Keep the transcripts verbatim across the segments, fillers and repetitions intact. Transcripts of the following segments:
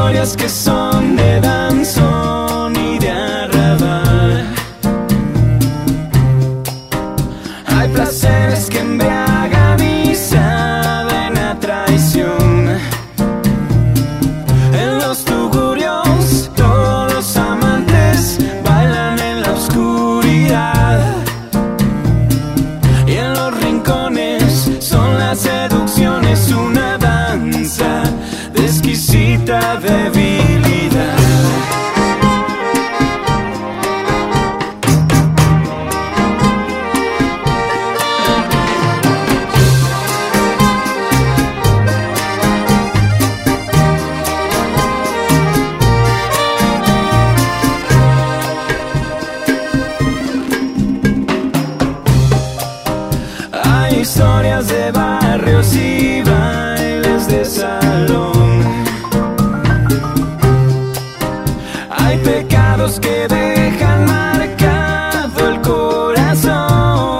historias que son de danzón y de arrabal. Hay placeres que embriagan y saben a traición. En los tugurios todos los amantes bailan en la oscuridad, y en los rincones son las seducciones una danza de exquisita debilidad. Hay historias de barrios y bailes de salón. Hay pecados que dejan marcado el corazón.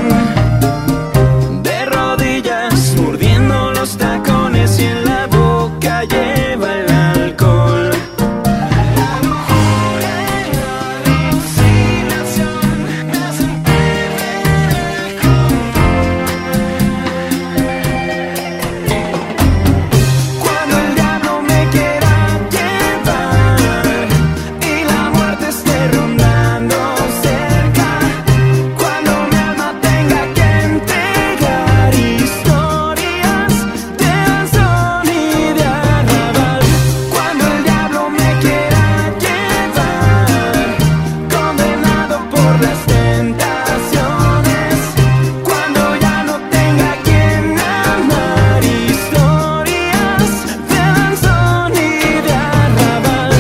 De rodillas mordiendo los tacones y en la boca lleva el alcohol. La locura y la alucinación me hacen perder el Cuando el diablo me quiera llevar y la muerte esté rondando cerca, cuando mi alma tenga que entregar historias de danzón y de arrabal, cuando el diablo me quiera llevar, condenado por las tentaciones, cuando ya no tenga quien amar, historias de danzón y de arrabal.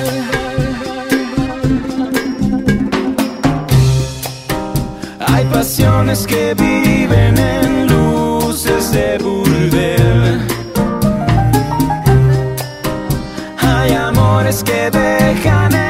Hay pasiones que viven en luces de burdel. Hay amores que dejan